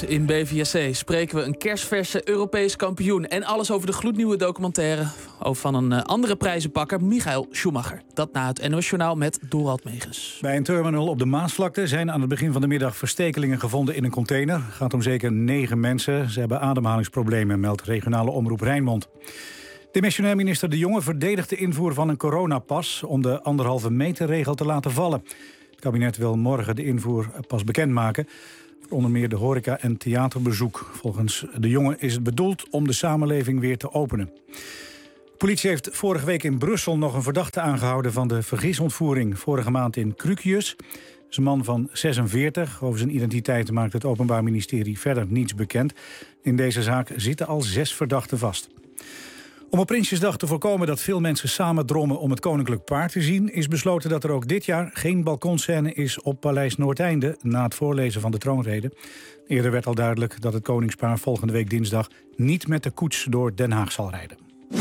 Straks in BVSC spreken we een kerstverse Europees kampioen. En alles over de gloednieuwe documentaire van een andere prijzenpakker, Michael Schumacher. Dat na het NOS Journaal met Dorald Megens. Bij een terminal op de Maasvlakte zijn aan het begin van de middag verstekelingen gevonden in een container. Het gaat om zeker 9 mensen. Ze hebben ademhalingsproblemen, meldt regionale omroep Rijnmond. Demissionair minister De Jonge verdedigt de invoer van een coronapas om de 1,5 meter regel te laten vallen. Het kabinet wil morgen de invoer pas bekendmaken. Onder meer de horeca- en theaterbezoek. Volgens De Jonge is het bedoeld om de samenleving weer te openen. De politie heeft vorige week in Brussel nog een verdachte aangehouden van de vergisontvoering. Vorige maand in Krukius. Dat is een man van 46. Over zijn identiteit maakt het Openbaar Ministerie verder niets bekend. In deze zaak zitten al 6 verdachten vast. Om op Prinsjesdag te voorkomen dat veel mensen samendrommen om het koninklijk paard te zien, is besloten dat er ook dit jaar geen balkonscène is op Paleis Noordeinde na het voorlezen van de troonrede. Eerder werd al duidelijk dat het koningspaar volgende week dinsdag niet met de koets door Den Haag zal rijden.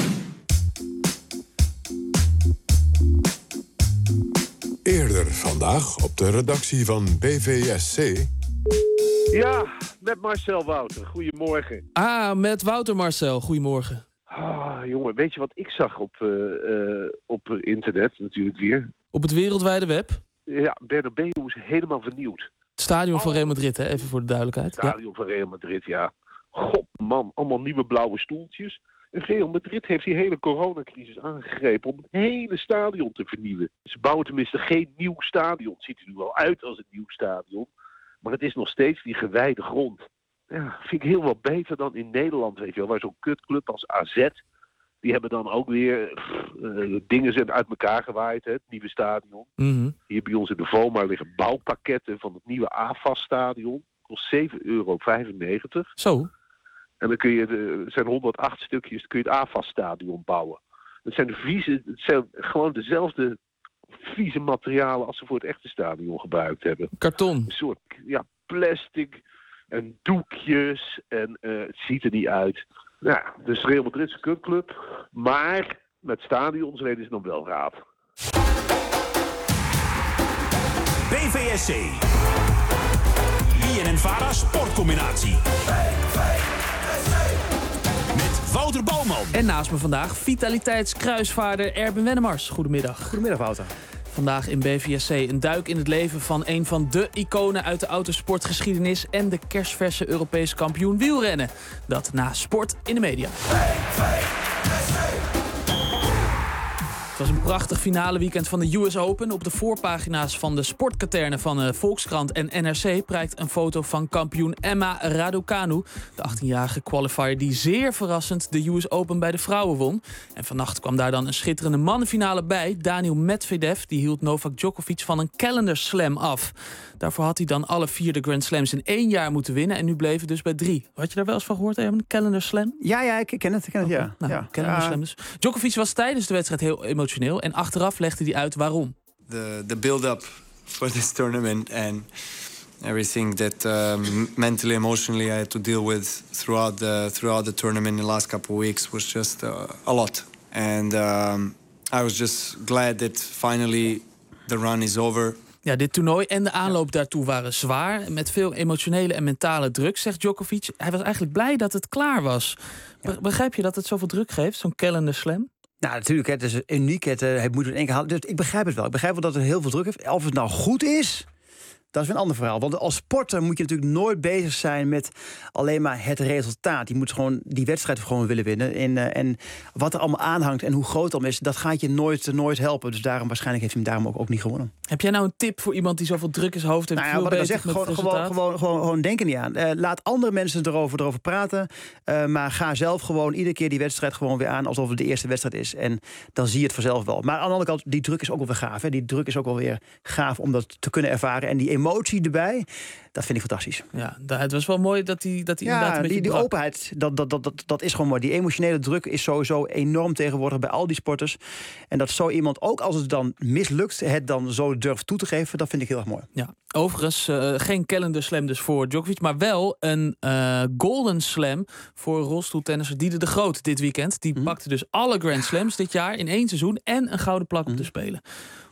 Eerder vandaag op de redactie van BVSC. Ja, met Marcel Wouter. Goedemorgen. Met Wouter Marcel. Goedemorgen. Jongen, weet je wat ik zag op internet natuurlijk weer? Op het wereldwijde web? Ja, Bernabeu is helemaal vernieuwd. Het stadion van Real Madrid, hè? Even voor de duidelijkheid. Het stadion van Real Madrid, ja. God man, allemaal nieuwe blauwe stoeltjes. En Real Madrid heeft die hele coronacrisis aangegrepen om het hele stadion te vernieuwen. Ze bouwen tenminste geen nieuw stadion. Het ziet er nu wel uit als een nieuw stadion. Maar het is nog steeds die gewijde grond. Ja, vind ik heel wat beter dan in Nederland, weet je wel. Waar zo'n kutclub als AZ, die hebben dan ook weer dingen zijn uit elkaar gewaaid, hè, het nieuwe stadion. Mm-hmm. Hier bij ons in de Voma liggen bouwpakketten van het nieuwe AFAS-stadion. Kost €7,95. Zo. En dan kun je, het zijn 108 stukjes, dan kun je het AFAS-stadion bouwen. Het zijn gewoon dezelfde vieze materialen als ze voor het echte stadion gebruikt hebben. Karton. Een soort plastic en doekjes en het ziet er niet uit. Ja, dus Real Madrid is een kutclub, maar met stadions reden ze nog wel raad. BVSC. BNN-Vara Sportcombinatie. Met Wouter Bouwman. En naast me vandaag vitaliteitskruisvaarder Erben Wennemars. Goedemiddag. Goedemiddag, Wouter. Vandaag in BVSC een duik in het leven van een van de iconen uit de autosportgeschiedenis en de kerstverse Europees kampioen wielrennen. Dat na sport in de media. Het was een prachtig finale weekend van de US Open. Op de voorpagina's van de sportkaterne van Volkskrant en NRC prijkt een foto van kampioen Emma Raducanu. De 18-jarige qualifier die zeer verrassend de US Open bij de vrouwen won. En vannacht kwam daar dan een schitterende mannenfinale bij. Daniil Medvedev die hield Novak Djokovic van een calendar slam af. Daarvoor had hij dan alle 4 de Grand Slams in 1 jaar moeten winnen. En nu bleef het dus bij 3. Had je daar wel eens van gehoord, Erben? Calendar slam? Ja, ik ken het, ja. Nou, calendar slam dus. Djokovic was tijdens de wedstrijd heel emotioneel. En achteraf legde hij uit waarom. The build-up for this tournament and everything that mentally, emotionally I had to deal with throughout the tournament in the last couple of weeks was just a lot. And I was just glad that finally the run is over. Ja, dit toernooi en de aanloop daartoe waren zwaar. Met veel emotionele en mentale druk, zegt Djokovic. Hij was eigenlijk blij dat het klaar was. Begrijp je dat het zoveel druk geeft, zo'n calendar slam? Nou, natuurlijk, het is uniek. Het moet in één keer halen. Dus ik begrijp het wel. Ik begrijp wel dat het heel veel druk heeft. Of het nou goed is, dat is weer een ander verhaal. Want als sporter moet je natuurlijk nooit bezig zijn met alleen maar het resultaat. Je moet gewoon die wedstrijd gewoon willen winnen. En wat er allemaal aanhangt en hoe groot het allemaal is, dat gaat je nooit helpen. Dus waarschijnlijk heeft hij hem daarom ook niet gewonnen. Heb jij nou een tip voor iemand die zoveel druk in zijn hoofd heeft? Nou ja, wat ik zeg, gewoon denken niet aan. Laat andere mensen erover praten. Maar ga zelf gewoon iedere keer die wedstrijd gewoon weer aan alsof het de eerste wedstrijd is. En dan zie je het vanzelf wel. Maar aan de andere kant, die druk is ook wel weer gaaf. Hè? Die druk is ook wel weer gaaf om dat te kunnen ervaren. En die emotie erbij, dat vind ik fantastisch. Ja, het was wel mooi dat hij inderdaad een beetje die openheid, dat is gewoon mooi. Die emotionele druk is sowieso enorm tegenwoordig bij al die sporters. En dat zo iemand, ook als het dan mislukt, het dan zo durft toe te geven, dat vind ik heel erg mooi. Ja, overigens geen calendar slam dus voor Djokovic, maar wel een golden slam voor rolstoeltennisser Dieder de Groot dit weekend. Die pakte dus alle Grand Slams dit jaar in 1 seizoen en een gouden plak op te spelen.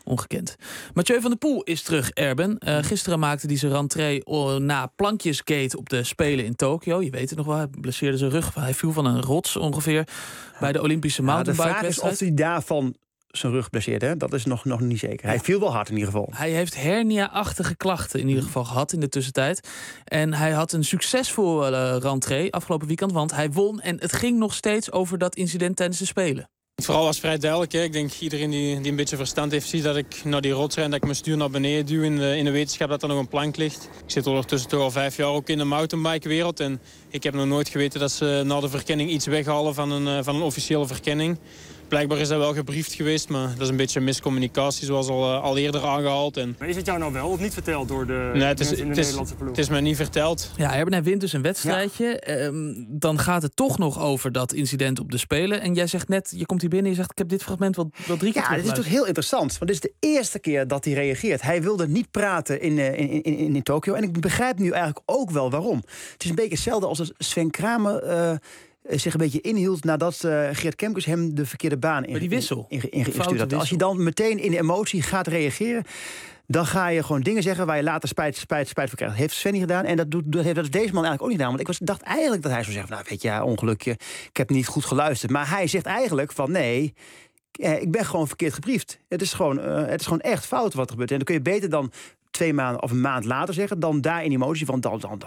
Ongekend. Mathieu van der Poel is terug, Erben. Gisteren maakte hij zijn rentree na plankjesgate op de Spelen in Tokio. Je weet het nog wel, hij blesseerde zijn rug. Hij viel van een rots ongeveer bij de Olympische mountainbike-wedstrijd. De vraag is of hij daarvan zijn rug blesseerde. Hè? Dat is nog niet zeker. Hij viel wel hard in ieder geval. Hij heeft hernia-achtige klachten in ieder geval gehad in de tussentijd. En hij had een succesvolle rentree afgelopen weekend, want hij won. En het ging nog steeds over dat incident tijdens de Spelen. Het verhaal was vrij duidelijk. Hè. Ik denk iedereen die een beetje verstand heeft ziet dat ik naar die rots ren, dat ik mijn stuur naar beneden duw in de wetenschap dat er nog een plank ligt. Ik zit ondertussen toch al 5 jaar ook in de mountainbike-wereld. En ik heb nog nooit geweten dat ze na de verkenning iets weghalen van een officiële verkenning. Blijkbaar is dat wel gebriefd geweest, maar dat is een beetje miscommunicatie, zoals al eerder aangehaald. Maar is het jou nou wel of niet verteld door de mensen in de Nederlandse ploeg? Het is mij niet verteld. Ja, Erben, hij wint dus een wedstrijdje. Ja. Dan gaat het toch nog over dat incident op de Spelen. En jij zegt net, je komt hier binnen en je zegt, ik heb dit fragment wel 3 keer terug. Ja, dit is toch heel interessant, want dit is de eerste keer dat hij reageert. Hij wilde niet praten in Tokio. En ik begrijp nu eigenlijk ook wel waarom. Het is een beetje hetzelfde als Sven Kramer zich een beetje inhield nadat Geert Kemkes hem de verkeerde baan ingestuurd had. Als je dan meteen in de emotie gaat reageren, dan ga je gewoon dingen zeggen waar je later spijt van krijgt. Heeft Sven niet gedaan en dat heeft deze man eigenlijk ook niet gedaan. Want ik dacht eigenlijk dat hij zou zeggen, nou weet je, ongelukje, ik heb niet goed geluisterd. Maar hij zegt eigenlijk van nee, ik ben gewoon verkeerd gebriefd. Het is gewoon echt fout wat er gebeurt. En dan kun je beter dan 2 maanden of een maand later zeggen, dan daar in emotie van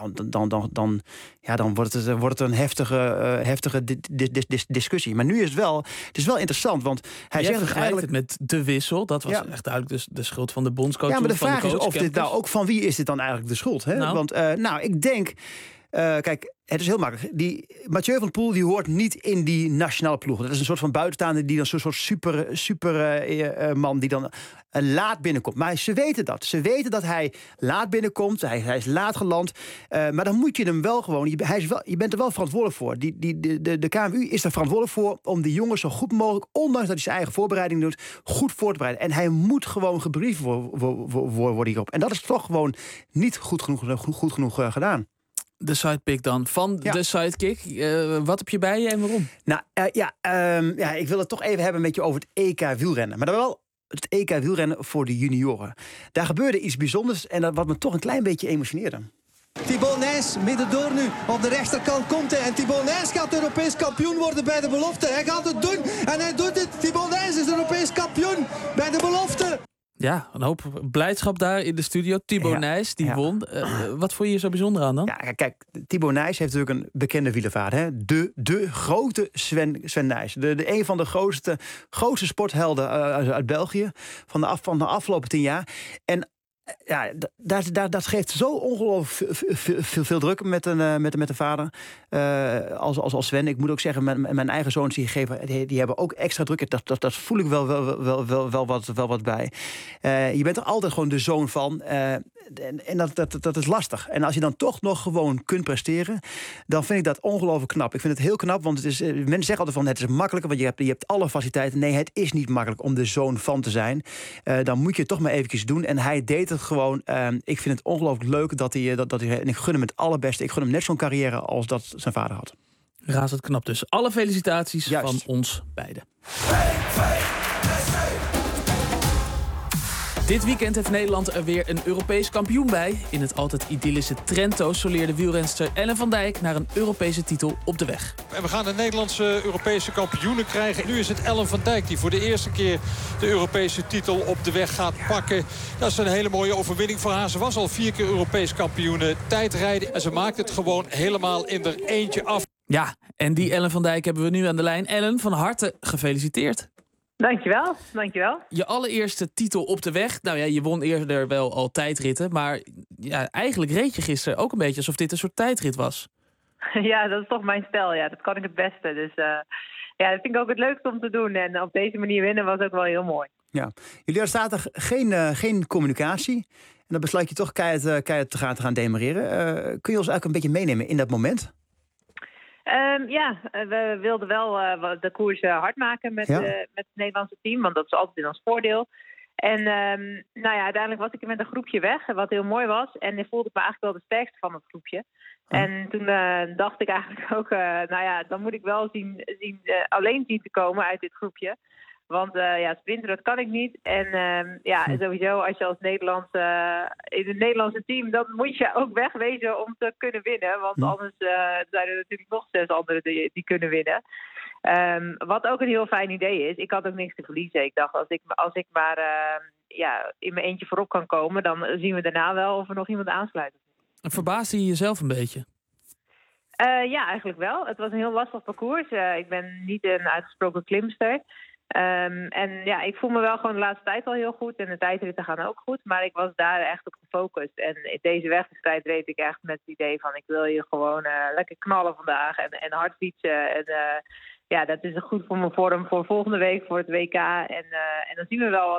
dan wordt het een heftige discussie. Maar nu is het is wel interessant, want hij zegt eigenlijk het met de wissel. Dat was echt duidelijk dus de schuld van de bondscoach. Ja, maar de vraag is of dit nou ook van wie is dit dan eigenlijk de schuld? Hè? Nou. Want ik denk, kijk, het is heel makkelijk. Mathieu van der Poel die hoort niet in die nationale ploeg. Dat is een soort van buitenstaander die dan zo'n soort super man die dan laat binnenkomt. Maar ze weten dat. Ze weten dat hij laat binnenkomt. Hij is laat geland. Maar dan moet je hem wel gewoon. Je bent er wel verantwoordelijk voor. De KMU is er verantwoordelijk voor om die jongens zo goed mogelijk, ondanks dat hij zijn eigen voorbereiding doet, goed voor te bereiden. En hij moet gewoon gebriefd worden hierop. En dat is toch gewoon niet goed genoeg gedaan. De sidepick dan van de sidekick. Wat heb je bij je en waarom? Nou, ik wil het toch even hebben met je over het EK wielrennen. Maar dan wel het EK wielrennen voor de junioren. Daar gebeurde iets bijzonders en wat me toch een klein beetje emotioneerde. Thibaut Nys, middendoor nu. Op de rechterkant komt hij. En Thibaut Nys gaat Europees kampioen worden bij de belofte. Hij gaat het doen en hij doet het. Thibaut Nys is Europees kampioen bij de belofte. Ja, een hoop blijdschap daar in de studio. Thibaut Nys, die won. Wat vond je hier zo bijzonder aan dan? Ja, kijk, Thibaut Nys heeft natuurlijk een bekende wielervader. Hè? De grote Sven Nys. Een van de grootste sporthelden uit België van de afgelopen 10 jaar. En dat geeft zo ongelooflijk veel druk met de vader als Sven. Ik moet ook zeggen, mijn eigen zoons die hebben ook extra druk. Dat voel ik wel wat bij. Je bent er altijd gewoon de zoon van. En dat is lastig. En als je dan toch nog gewoon kunt presteren, dan vind ik dat ongelooflijk knap. Ik vind het heel knap, want mensen zeggen altijd van het is makkelijker, want je hebt alle faciliteiten. Nee, het is niet makkelijk om de zoon van te zijn. Dan moet je het toch maar eventjes doen. En hij deed het gewoon. Ik vind het ongelooflijk leuk dat hij en ik gun hem het allerbeste. Ik gun hem net zo'n carrière als dat zijn vader had. Razend knap dus. Alle felicitaties van ons beiden. Dit weekend heeft Nederland er weer een Europees kampioen bij. In het altijd idyllische Trento soleerde wielrenster Ellen van Dijk naar een Europese titel op de weg. En we gaan de Nederlandse Europese kampioenen krijgen. Nu is het Ellen van Dijk die voor de eerste keer de Europese titel op de weg gaat pakken. Dat is een hele mooie overwinning voor haar. Ze was al 4 keer Europees kampioene tijdrijden. En ze maakt het gewoon helemaal in er eentje af. Ja, en die Ellen van Dijk hebben we nu aan de lijn. Ellen, van harte gefeliciteerd. Dankjewel. Je allereerste titel op de weg. Nou ja, je won eerder wel al tijdritten. Maar ja, eigenlijk reed je gisteren ook een beetje alsof dit een soort tijdrit was. Ja, dat is toch mijn stijl. Ja, dat kan ik het beste. Dus dat vind ik ook het leukste om te doen. En op deze manier winnen was ook wel heel mooi. Ja, jullie hadden zaterdag geen communicatie. En dan besluit je toch keihard te gaan demareren. Kun je ons eigenlijk een beetje meenemen in dat moment? We wilden wel de koers hard maken met het Nederlandse team, want dat is altijd in ons voordeel. En uiteindelijk was ik met een groepje weg, wat heel mooi was. En ik voelde me eigenlijk wel de sterkste van het groepje. En toen dacht ik eigenlijk ook, dan moet ik wel alleen zien te komen uit dit groepje. Want sprinten, dat kan ik niet. En sowieso, als je als in het Nederlandse team, dan moet je ook wegwezen om te kunnen winnen. Want anders zijn er natuurlijk nog 6 anderen die kunnen winnen. Wat ook een heel fijn idee is. Ik had ook niks te verliezen. Ik dacht, als ik maar in mijn eentje voorop kan komen, dan zien we daarna wel of er nog iemand aansluit. En verbaasde je jezelf een beetje? Ja, eigenlijk wel. Het was een heel lastig parcours. Ik ben niet een uitgesproken klimster. Ik voel me wel gewoon de laatste tijd al heel goed. En de tijdritten gaan ook goed. Maar ik was daar echt op gefocust. En in deze wedstrijd reed ik echt met het idee van, ik wil hier gewoon lekker knallen vandaag. En hard fietsen. En dat is goed voor mijn vorm voor volgende week, voor het WK. En dan zien we wel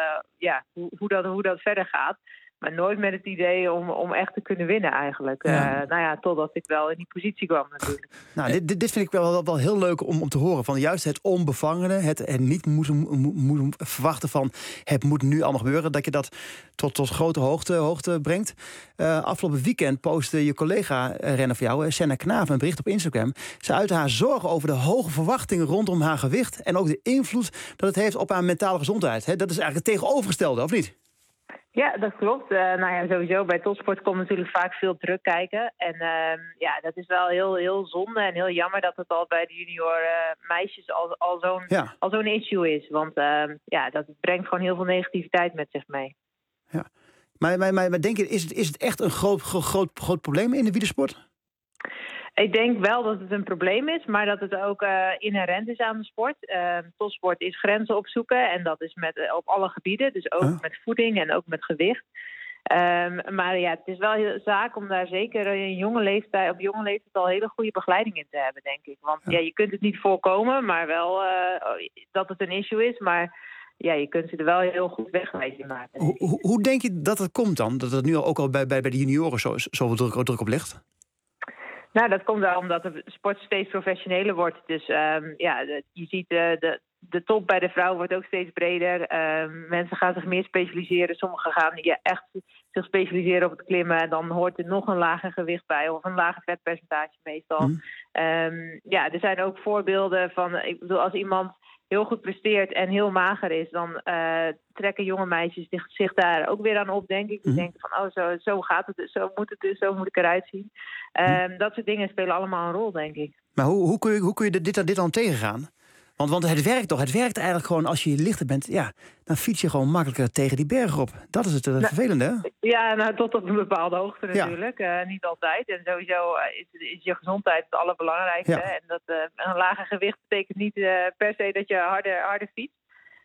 hoe dat verder gaat. Maar nooit met het idee om echt te kunnen winnen eigenlijk. Totdat ik wel in die positie kwam natuurlijk. Nou, dit vind ik wel heel leuk om te horen. Van juist het onbevangene, het niet moeten verwachten van, het moet nu allemaal gebeuren. Dat je dat tot grote hoogte brengt. Afgelopen weekend postte je collega-renner van jou, Senna Knaven, een bericht op Instagram. Ze uitte haar zorgen over de hoge verwachtingen rondom haar gewicht. En ook de invloed dat het heeft op haar mentale gezondheid. Dat is eigenlijk het tegenovergestelde, of niet? Ja, dat klopt. Sowieso bij topsport komt natuurlijk vaak veel druk kijken. En dat is wel heel, heel zonde en heel jammer dat het al bij de junior meisjes al zo'n issue is. Want dat brengt gewoon heel veel negativiteit met zich mee. Ja. Maar denk je, is het echt een groot probleem in de wielersport? Ik denk wel dat het een probleem is, maar dat het ook inherent is aan de sport. Topsport is grenzen opzoeken en dat is op alle gebieden. Dus ook met voeding en ook met gewicht. Het is wel een zaak om daar zeker op jonge leeftijd al hele goede begeleiding in te hebben, denk ik. Want je kunt het niet voorkomen, maar wel dat het een issue is. Maar je kunt ze er wel heel goed wegwijs in maken. Hoe denk je dat het komt dan? Dat het nu ook al bij de junioren zoveel druk op ligt? Nou, dat komt wel omdat de sport steeds professioneler wordt. Dus je ziet de top bij de vrouw wordt ook steeds breder. Mensen gaan zich meer specialiseren. Sommigen gaan echt zich specialiseren op het klimmen. En dan hoort er nog een lager gewicht bij. Of een lager vetpercentage meestal. Er zijn ook voorbeelden van, ik bedoel, als iemand heel goed presteert en heel mager is, dan trekken jonge meisjes zich daar ook weer aan op, denk ik. Die denken van, zo gaat het dus, zo moet ik eruit zien. Dat soort dingen spelen allemaal een rol, denk ik. Maar hoe kun je dit dan tegengaan? Want het werkt toch? Het werkt eigenlijk gewoon als je lichter bent. Ja, dan fiets je gewoon makkelijker tegen die berg op. Dat is het vervelende, hè? Ja, tot op een bepaalde hoogte natuurlijk. Niet altijd. En sowieso is je gezondheid het allerbelangrijkste. Ja. En dat een lager gewicht betekent niet per se dat je harder fietst.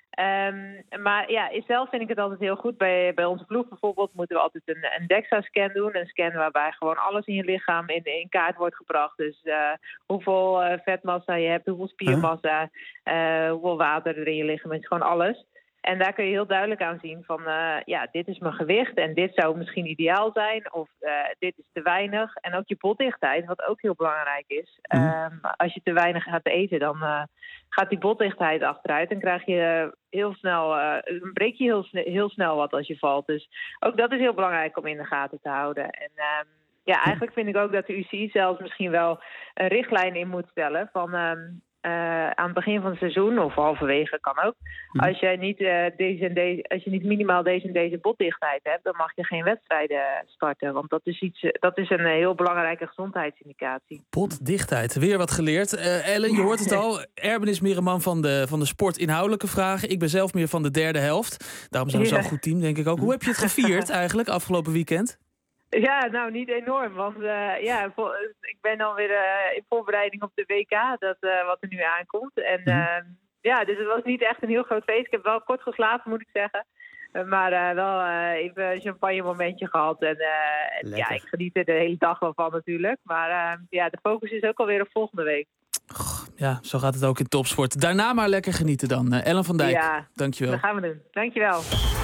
Zelf vind ik het altijd heel goed. Bij onze ploeg bijvoorbeeld moeten we altijd een DEXA-scan doen. Een scan waarbij gewoon alles in je lichaam in kaart wordt gebracht. Dus hoeveel vetmassa je hebt, hoeveel spiermassa, hoeveel water er in je lichaam is. Gewoon alles. En daar kun je heel duidelijk aan zien van, dit is mijn gewicht en dit zou misschien ideaal zijn. Of dit is te weinig. En ook je botdichtheid, wat ook heel belangrijk is. Als je te weinig gaat eten, dan gaat die botdichtheid achteruit. En krijg je heel snel, breek je heel snel wat als je valt. Dus ook dat is heel belangrijk om in de gaten te houden. En eigenlijk vind ik ook dat de UCI zelfs misschien wel een richtlijn in moet stellen van, aan het begin van het seizoen, of halverwege kan ook. Als je niet minimaal deze en deze botdichtheid hebt, dan mag je geen wedstrijden starten. Want dat is een heel belangrijke gezondheidsindicatie. Botdichtheid, weer wat geleerd. Ellen, je hoort het al. Erben is meer een man van de sportinhoudelijke vragen. Ik ben zelf meer van de derde helft. Daarom zijn we zo'n goed team, denk ik ook. Hoe heb je het gevierd eigenlijk afgelopen weekend? Ja, nou niet enorm, want ik ben alweer in voorbereiding op de WK, wat er nu aankomt. En dus het was niet echt een heel groot feest. Ik heb wel kort geslapen, moet ik zeggen. Maar wel even een champagne momentje gehad. En ik geniet er de hele dag wel van natuurlijk. Maar de focus is ook alweer op volgende week. Ja, zo gaat het ook in topsport. Daarna maar lekker genieten dan. Ellen van Dijk, dankjewel. Dat gaan we doen. Dankjewel.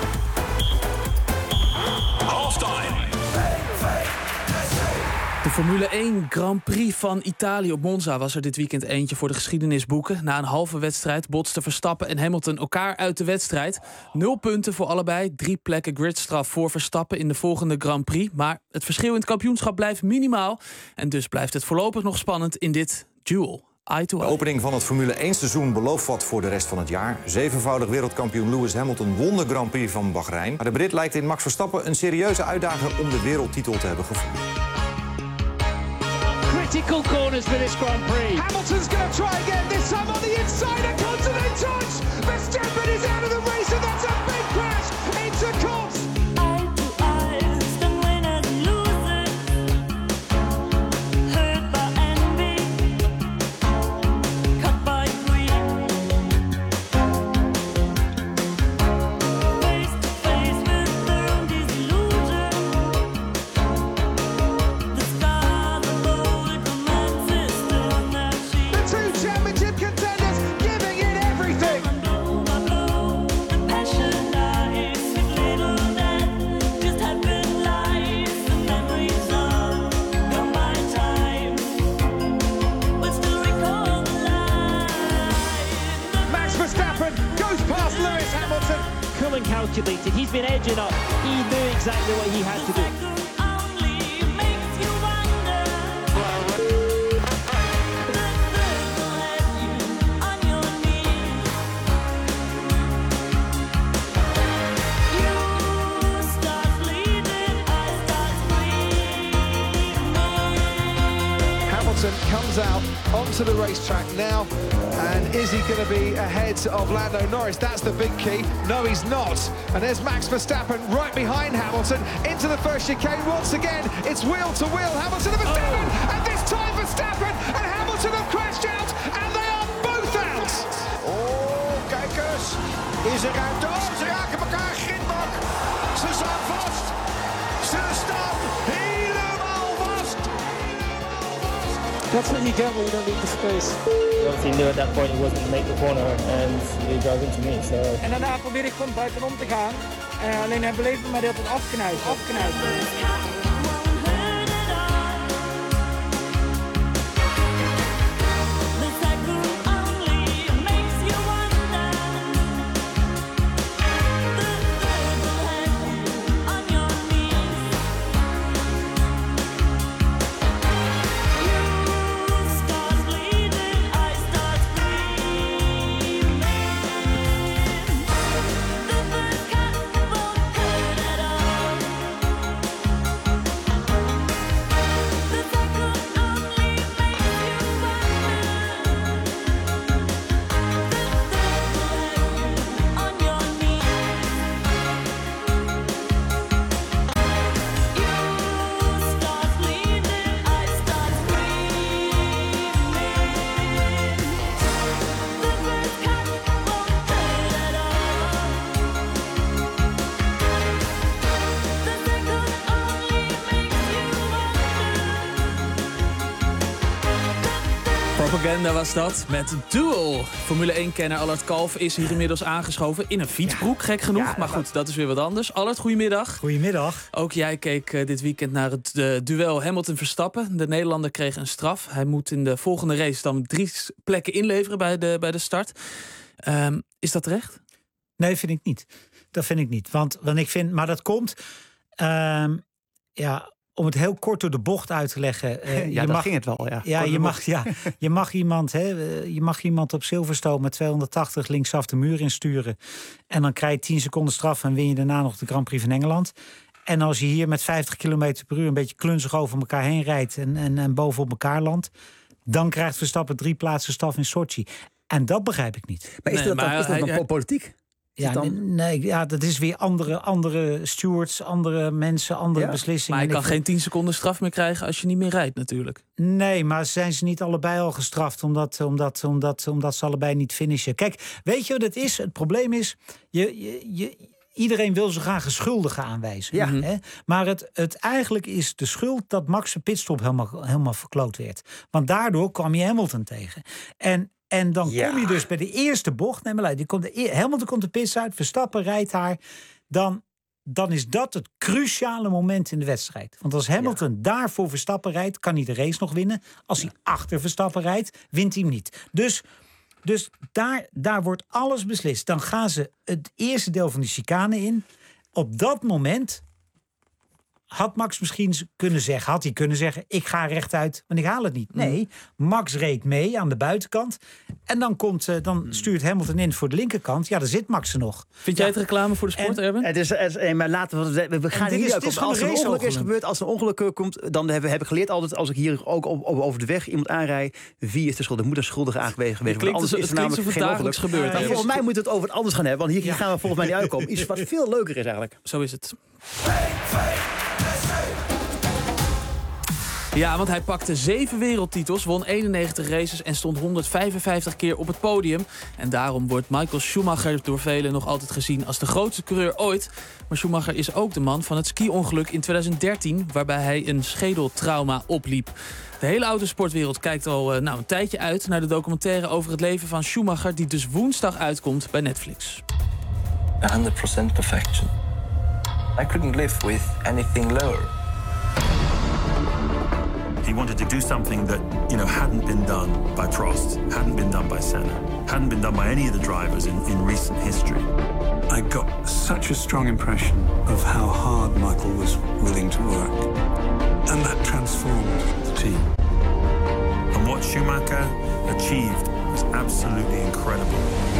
Halftime. De Formule 1 Grand Prix van Italië op Monza was er dit weekend eentje voor de geschiedenisboeken. Na een halve wedstrijd botsten Verstappen en Hamilton elkaar uit de wedstrijd. 0 punten voor allebei, 3 plekken gridstraf voor Verstappen in de volgende Grand Prix. Maar het verschil in het kampioenschap blijft minimaal. En dus blijft het voorlopig nog spannend in dit duel. Eye to De Eye. opening van het Formule 1 seizoen belooft wat voor de rest van het jaar. 7-voudig wereldkampioen Lewis Hamilton won de Grand Prix van Bahrein. Maar de Brit lijkt in Max Verstappen een serieuze uitdager om de wereldtitel te hebben gevonden. Critical corners for this Grand Prix. Hamilton's going to try again, this time on the inside and continent touch. Verstappen is out of the race and that's a big crash into Cops. Calculated. He's been edging up. He knew exactly what he had to do. Hamilton comes out onto the racetrack now. And is he going to be ahead of Lando Norris? That's the big key. No, he's not. And there's Max Verstappen right behind Hamilton into the first chicane. Once again, it's wheel to wheel. Hamilton and Verstappen. And this time Verstappen and Hamilton have crashed out. And they are both out. Oh, kijk eens. Is er ruimte? Oh, ze raken elkaar grindbak. Ze staan vast. Ze staan helemaal vast. That's what you get when you don't need the space. Obviously knew at that point he wasn't going to make the corner and he drove into me. So. En daarna probeerde ik gewoon buitenom te gaan. Alleen hij bleef me maar de hele tijd afknuipen. Propaganda was dat met Duel. Formule 1-kenner Allard Kalf is hier inmiddels aangeschoven in een fietsbroek, gek genoeg. Ja, maar goed, dat is weer wat anders. Allard, goedemiddag. Goedemiddag. Ook jij keek dit weekend naar het duel Hamilton-Verstappen. De Nederlander kreeg een straf. Hij moet in de volgende race dan 3 plekken inleveren bij de start. Is dat terecht? Nee, vind ik niet. Dat vind ik niet. Want ik vind, maar dat komt... om het heel kort door de bocht uit te leggen. Ging het wel. Je mag iemand op Silverstone met 280 linksaf de muur insturen. En dan krijg je 10 seconden straf en win je daarna nog de Grand Prix van Engeland. En als je hier met 50 km per uur een beetje klunzig over elkaar heen rijdt en bovenop elkaar landt, dan krijgt Verstappen 3 plaatsen straf in Sochi. En dat begrijp ik niet. Maar is dat dan politiek? Dat is weer andere stewards, andere mensen, andere beslissingen. Maar je kan geen 10 seconden straf meer krijgen als je niet meer rijdt natuurlijk. Nee, maar zijn ze niet allebei al gestraft omdat ze allebei niet finishen? Kijk, weet je wat het is? Het probleem is, iedereen wil zo graag een schuldige aanwijzen. Ja. Hè? Maar het eigenlijk is de schuld dat Max zijn pitstop helemaal verkloot werd. Want daardoor kwam je Hamilton tegen. En dan kom je dus bij de eerste bocht. Hamilton komt de pits uit, Verstappen rijdt haar. Dan is dat het cruciale moment in de wedstrijd. Want als Hamilton daar voor Verstappen rijdt, kan hij de race nog winnen. Als hij achter Verstappen rijdt, wint hij hem niet. Dus daar wordt alles beslist. Dan gaan ze het eerste deel van die chicane in. Op dat moment had Max misschien kunnen zeggen... ik ga rechtuit, want ik haal het niet. Nee, Max reed mee aan de buitenkant. En dan stuurt Hamilton in voor de linkerkant. Ja, daar zit Max er nog. Vind jij het reclame voor de sport, Erben? Maar laten we gaan er niet uit. Als er een ongeluk is gebeurd, als er een ongeluk komt... dan heb ik geleerd altijd, als ik hier ook over de weg iemand aanrijd... wie is de schuld? Er moet een schuldige aangewezen worden. Anders is er namelijk geen ongeluk gebeurd. Volgens mij moet het over het anders gaan hebben. Want hier gaan we volgens mij niet uitkomen. Iets wat veel leuker is eigenlijk. Zo is het. Ja, want hij pakte 7 wereldtitels, won 91 races en stond 155 keer op het podium. En daarom wordt Michael Schumacher door velen nog altijd gezien als de grootste coureur ooit. Maar Schumacher is ook de man van het ski-ongeluk in 2013... waarbij hij een schedeltrauma opliep. De hele autosportwereld kijkt al een tijdje uit naar de documentaire over het leven van Schumacher... die dus woensdag uitkomt bij Netflix. 100% perfection. I couldn't live with anything lower. He wanted to do something that, hadn't been done by Prost, hadn't been done by Senna, hadn't been done by any of the drivers in recent history. I got such a strong impression of how hard Michael was willing to work. And that transformed the team. And what Schumacher achieved was absolutely incredible.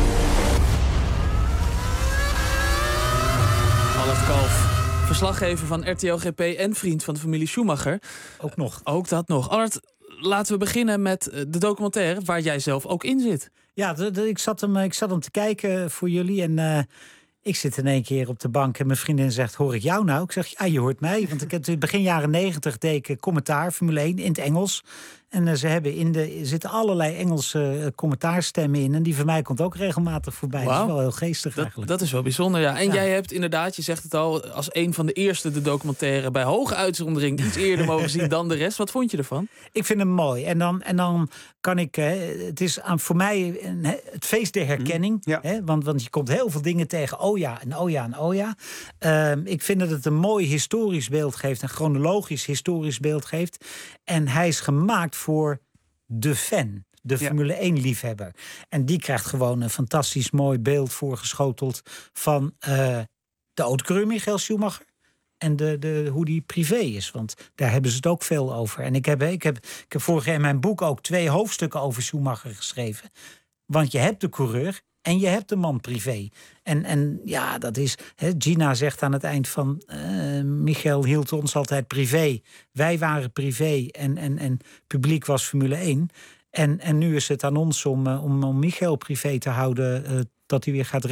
Allard Kalf, verslaggever van RTL GP en vriend van de familie Schumacher. Ook nog. Ook dat nog. Allard, laten we beginnen met de documentaire waar jij zelf ook in zit. Ja, ik zat hem te kijken voor jullie en ik zit in één keer op de bank en mijn vriendin zegt, hoor ik jou nou? Ik zeg, ja, je hoort mij. Want ik heb begin jaren 90 deed ik commentaar, Formule 1, in het Engels. En ze hebben er zitten allerlei Engelse commentaarstemmen in. En die van mij komt ook regelmatig voorbij. Wow. Dat is wel heel geestig eigenlijk. Dat is wel bijzonder, ja. En jij hebt inderdaad, je zegt het al, als een van de eerste de documentaire bij hoge uitzondering iets eerder mogen zien dan de rest. Wat vond je ervan? Ik vind hem mooi. En dan kan ik, het is voor mij het feest der herkenning. Ja. Want je komt heel veel dingen tegen. Oh ja, en oh ja, en oh ja. Ik vind dat het een mooi historisch beeld geeft. Een chronologisch historisch beeld geeft. En hij is gemaakt voor de fan, de Formule 1-liefhebber. En die krijgt gewoon een fantastisch mooi beeld voorgeschoteld van de autocoureur Michael Schumacher. En hoe die privé is, want daar hebben ze het ook veel over. En ik heb vorig jaar in mijn boek ook 2 hoofdstukken over Schumacher geschreven. Want je hebt de coureur en je hebt de man privé. En ja, dat is... Gina zegt aan het eind van... Michael hield ons altijd privé. Wij waren privé en publiek was Formule 1. En nu is het aan ons om Michael privé te houden... dat hij weer gaat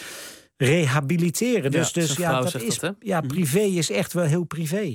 rehabiliteren. Ja, dus ja, dat is, privé is echt wel heel privé.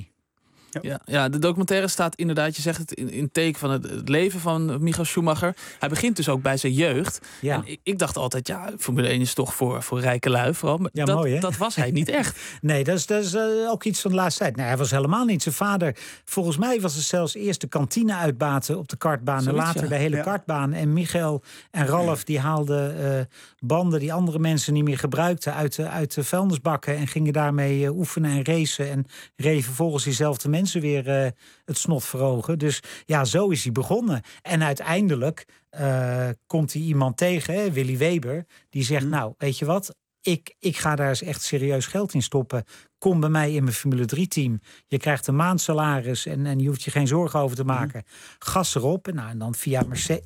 Ja, de documentaire staat inderdaad, je zegt het, in teken van het leven van Michael Schumacher. Hij begint dus ook bij zijn jeugd. Ja. En ik dacht altijd, Formule 1 is toch voor rijke lui vooral. Maar mooi, hè? Dat was hij niet echt. Nee, dat is ook iets van de laatste tijd. Nee, hij was helemaal niet. Zijn vader, volgens mij was het zelfs eerst de kantine uitbaten op de kartbaan. En later de hele kartbaan. En Michael en Ralf die haalden banden die andere mensen niet meer gebruikten uit de vuilnisbakken. En gingen daarmee oefenen en racen. En reden vervolgens diezelfde mensen weer het snot verogen. Dus ja, zo is hij begonnen. En uiteindelijk komt hij iemand tegen, Willy Weber, die zegt, nou, weet je wat? Ik ga daar eens echt serieus geld in stoppen. Kom bij mij in mijn Formule 3-team. Je krijgt een maandsalaris en je hoeft je geen zorgen over te maken. Gas erop. En dan via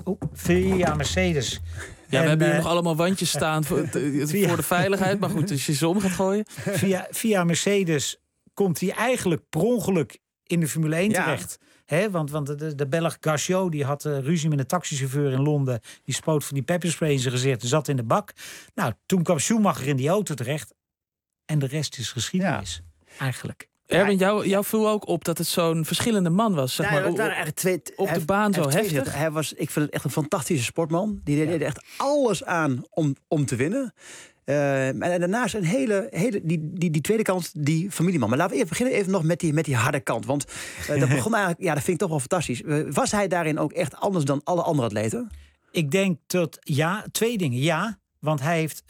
Mercedes. Ja, we hebben hier nog allemaal wandjes staan voor de veiligheid. Maar goed, als je ze om gaat gooien. Via Mercedes komt hij eigenlijk per ongeluk in de Formule 1 terecht. Want de Belg Gachot die had ruzie met een taxichauffeur in Londen. Die spoot van die pepperspray in zijn gezicht. Zat in de bak. Nou, toen kwam Schumacher in die auto terecht. En de rest is geschiedenis. Eigenlijk. Erwin, jou viel ook op dat het zo'n verschillende man was. Zeg maar, op de baan zo heftig. Ik vind het echt een fantastische sportman. Die deed echt alles aan om te winnen. En daarnaast een hele die tweede kant, die familieman. Maar laten we beginnen even nog met die harde kant. Want dat begon eigenlijk, dat vind ik toch wel fantastisch. Was hij daarin ook echt anders dan alle andere atleten? Ik denk dat, twee dingen. Ja, want hij heeft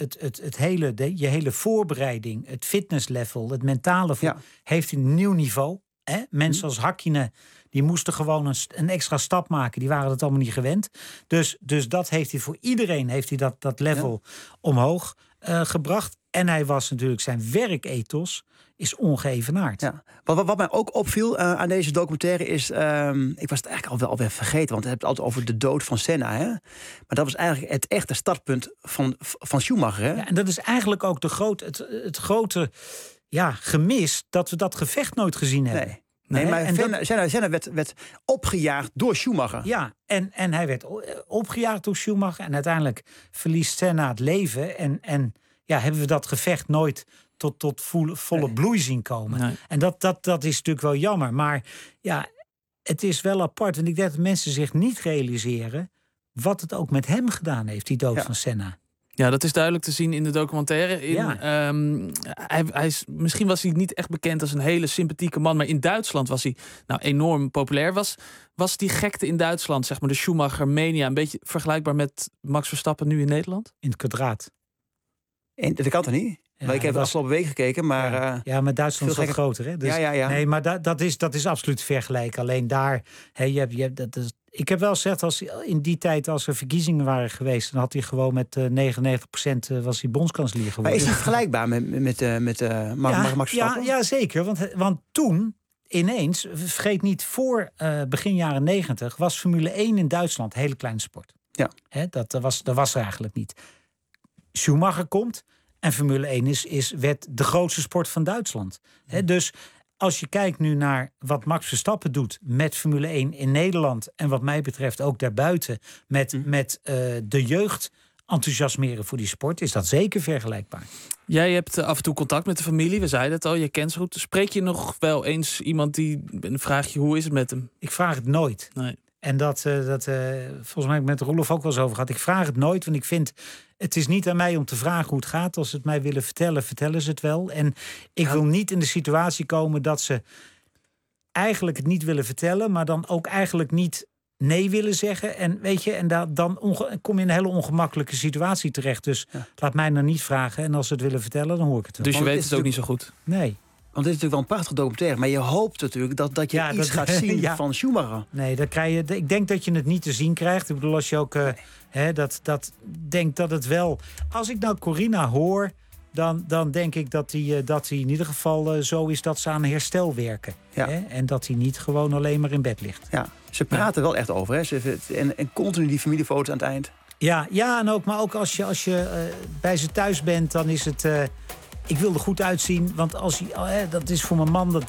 je hele voorbereiding, het fitnesslevel, het mentale, heeft een nieuw niveau. Mensen als Hakkinen, die moesten gewoon een extra stap maken. Die waren het allemaal niet gewend. Dus dat heeft hij voor iedereen, dat level omhoog gebracht. En hij was natuurlijk zijn werkethos is ongeëvenaard. Ja. Wat mij ook opviel aan deze documentaire is... ik was het eigenlijk alweer vergeten, want het hebt altijd over de dood van Senna. Hè? Maar dat was eigenlijk het echte startpunt van Schumacher. Hè? Ja, en dat is eigenlijk ook het grote gemis dat we dat gevecht nooit gezien hebben. Nee, maar Senna werd opgejaagd door Schumacher. Ja, en hij werd opgejaagd door Schumacher. En uiteindelijk verliest Senna het leven. En hebben we dat gevecht nooit tot volle bloei zien komen. Nee. En dat is natuurlijk wel jammer. Maar ja, het is wel apart. En ik denk dat mensen zich niet realiseren wat het ook met hem gedaan heeft, die dood van Senna. Ja, dat is duidelijk te zien in de documentaire. Misschien was hij niet echt bekend als een hele sympathieke man, maar in Duitsland was hij enorm populair. Was die gekte in Duitsland, zeg maar, de Schumacher-mania, een beetje vergelijkbaar met Max Verstappen nu in Nederland? In het kwadraat. Dat kan toch niet? Ja, ik heb de afgelopen week gekeken, maar... maar Duitsland is wat groter, hè? Dus, nee, maar dat is absoluut vergelijken. Alleen daar... ik heb wel gezegd, in die tijd als er verkiezingen waren geweest, dan had hij gewoon met 99% was hij bondskanselier geworden. Maar is het vergelijkbaar met Max Verstappen? Ja, zeker. Want toen, ineens, vergeet niet, voor begin jaren 90 was Formule 1 in Duitsland een hele kleine sport. Ja. Dat was er eigenlijk niet. Schumacher komt en Formule 1 werd de grootste sport van Duitsland. Dus als je kijkt nu naar wat Max Verstappen doet met Formule 1 in Nederland, en wat mij betreft ook daarbuiten met de jeugd enthousiasmeren voor die sport, is dat zeker vergelijkbaar. Jij hebt af en toe contact met de familie, we zeiden het al, je kent ze goed. Spreek je nog wel eens iemand die, en vraag je hoe is het met hem? Ik vraag het nooit. Nee. En dat volgens mij heb ik met Roelof ook wel eens over gehad. Ik vraag het nooit, want ik vind, het is niet aan mij om te vragen hoe het gaat. Als ze het mij willen vertellen, vertellen ze het wel. En ik wil niet in de situatie komen dat ze eigenlijk het niet willen vertellen, maar dan ook eigenlijk niet nee willen zeggen. En weet je, dan kom je in een hele ongemakkelijke situatie terecht. Dus laat mij nou niet vragen. En als ze het willen vertellen, dan hoor ik het wel. Dus je weet het ook niet zo goed? Nee. Want dit is natuurlijk wel een prachtig documentaire. Maar je hoopt natuurlijk dat je iets gaat zien van Schumacher. Nee, dat krijg je. Ik denk dat je het niet te zien krijgt. Ik bedoel, als je ook denkt dat het wel. Als ik nou Corina hoor, dan denk ik dat hij in ieder geval zo is dat ze aan herstel werken. Ja. En dat hij niet gewoon alleen maar in bed ligt. Ja, ze praten wel echt over. En continu die familiefoto's aan het eind. Ja, maar ook als je bij ze thuis bent, dan is het... ik wil er goed uitzien, want dat is voor mijn man,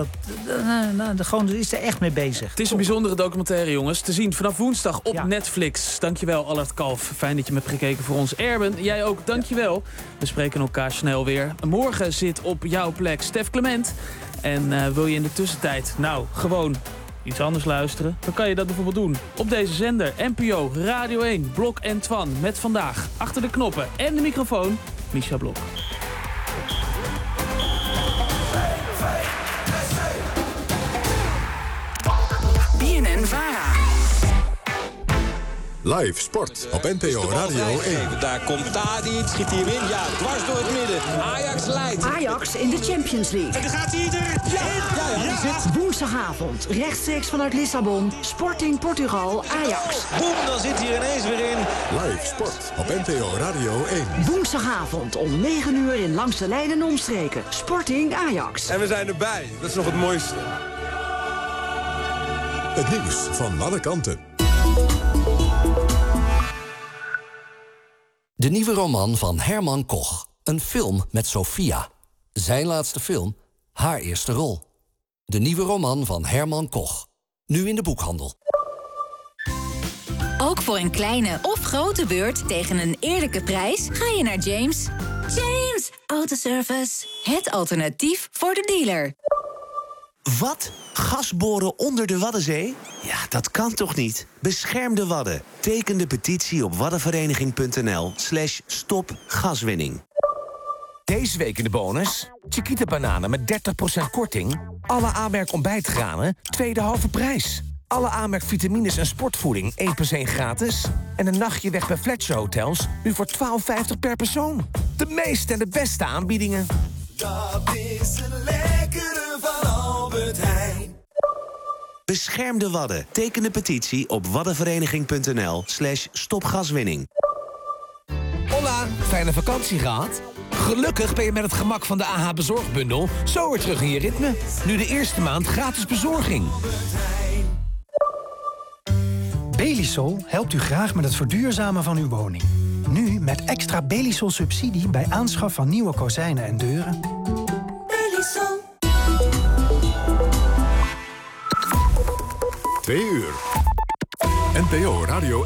gewoon is er echt mee bezig. Het is een bijzondere documentaire, jongens. Te zien vanaf woensdag op Netflix. Dankjewel, Allard Kalf. Fijn dat je me hebt gekeken voor ons. Erben, jij ook, dankjewel. We spreken elkaar snel weer. Morgen zit op jouw plek Stef Clement. En wil je in de tussentijd gewoon iets anders luisteren, dan kan je dat bijvoorbeeld doen op deze zender. NPO Radio 1, Blok en Twan. Met vandaag achter de knoppen en de microfoon, Misha Blok. BNN-VARA. Live sport op NPO Radio 1. Daar komt Tadic, schiet hij hem in. Ja, dwars door het midden. Ajax leidt. Ajax in de Champions League. En dan gaat hij er. Ja, die zit. Woensdagavond, rechtstreeks vanuit Lissabon. Sporting Portugal, Ajax. Boem, dan zit hij er ineens weer in. Live sport op NPO Radio 1. Woensdagavond om 9 uur in Langs de Lijn en Omstreken. Sporting Ajax. En we zijn erbij. Dat is nog het mooiste. Het nieuws van alle kanten. De nieuwe roman van Herman Koch. Een film met Sophia. Zijn laatste film, haar eerste rol. De nieuwe roman van Herman Koch. Nu in de boekhandel. Ook voor een kleine of grote beurt tegen een eerlijke prijs ga je naar James. James Autoservice. Het alternatief voor de dealer. Wat? Gas boren onder de Waddenzee? Ja, dat kan toch niet? Bescherm de Wadden. Teken de petitie op waddenvereniging.nl/stopgaswinning. Deze week in de bonus. Chiquita bananen met 30% korting. Alle Amerk ontbijtgranen, tweede halve prijs. Alle Amerk vitamines en sportvoeding 1 + 1 gratis. En een nachtje weg bij Fletcher Hotels, nu voor $12,50 per persoon. De meeste en de beste aanbiedingen. Dat is het lekkere van Albert Heijn. Bescherm de Wadden. Teken de petitie op waddenvereniging.nl/stopgaswinning. Hola, fijne vakantie gehad? Gelukkig ben je met het gemak van de AH Bezorgbundel zo weer terug in je ritme. Nu de eerste maand gratis bezorging. Belisol helpt u graag met het verduurzamen van uw woning. Nu met extra Belisol subsidie bij aanschaf van nieuwe kozijnen en deuren. Belisol. 2 uur. NPO Radio